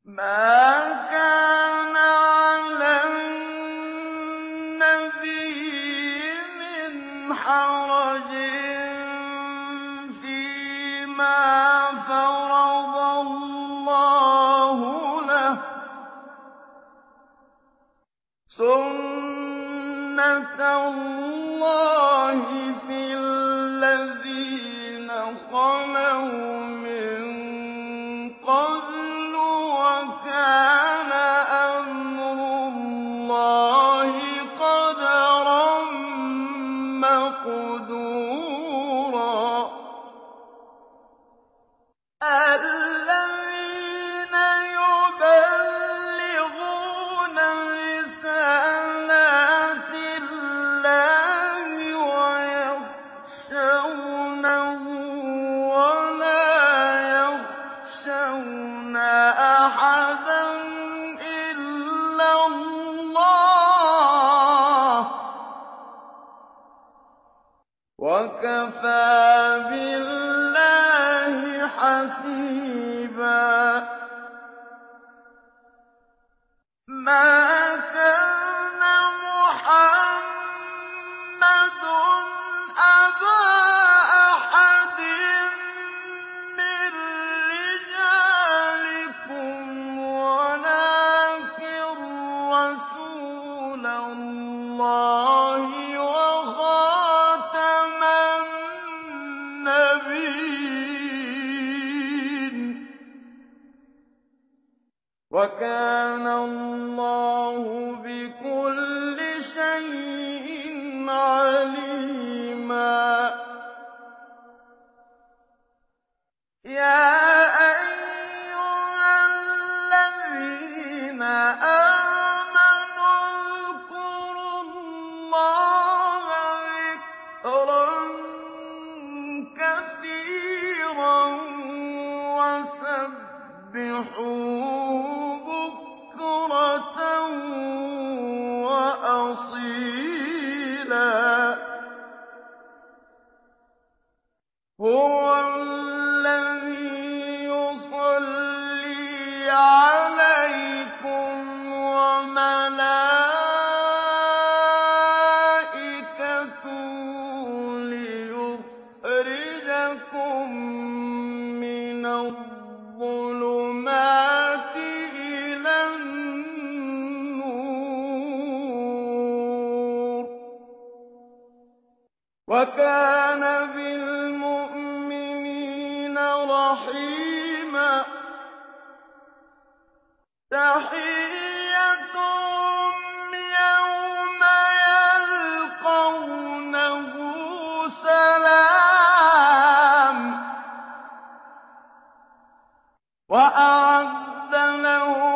مَا كَانَ عَلَى النَّبِيِّ مِنْ حَرَجٍ فِيمَا فَرَضَ اللَّهُ لَهُ ۖ سُنَّةَ اللَّهِ فِي الَّذِينَ خَلَوْا مِن قَبْلُ ۚ وَكَانَ أَمْرُ اللَّهِ قَدَرًا مَّقْدُورًا الَّذِينَ يُبَلِّغُونَ رِسَالَاتِ اللَّهِ وَيَخْشَوْنَهُ وَلَا يَخْشَوْنَ أَحَدًا إِلَّا اللَّهَ ۗ وَكَفَىٰ بِاللَّهِ حَسِيبًا مَا كَانَ مُحَمَّدٌ أَبَا أَحَدٍ مِّن رِّجَالِكُمْ وَلَٰكِن رَّسُولَ اللَّهِ وَخَاتَمَ النَّبِيِّينَ ۗ وَكَانَ اللَّهُ بِكُلِّ شَيْءٍ عَلِيمًا يَا أَيُّهَا الَّذِينَ آمَنُوا اذْكُرُوا اللَّهَ ذِكْرًا كَثِيرًا وَسَبِّحُوهُ بُكْرَةً وَأَصِيلًا هُوَ الَّذِي يُصَلِّي عَلَيْكُمْ وَمَلَائِكَتُهُ لِيُخْرِجَكُم مِّنَ الظُّلُمَاتِ إِلَى النُّورِ ۚ وَكَانَ بِالْمُؤْمِنِينَ رَحِيمًا تَحِيَّتُهُمْ يَوْمَ يَلْقَوْنَهُ سَلَامٌ ۚ وَأَعَدَّ لَهُمْ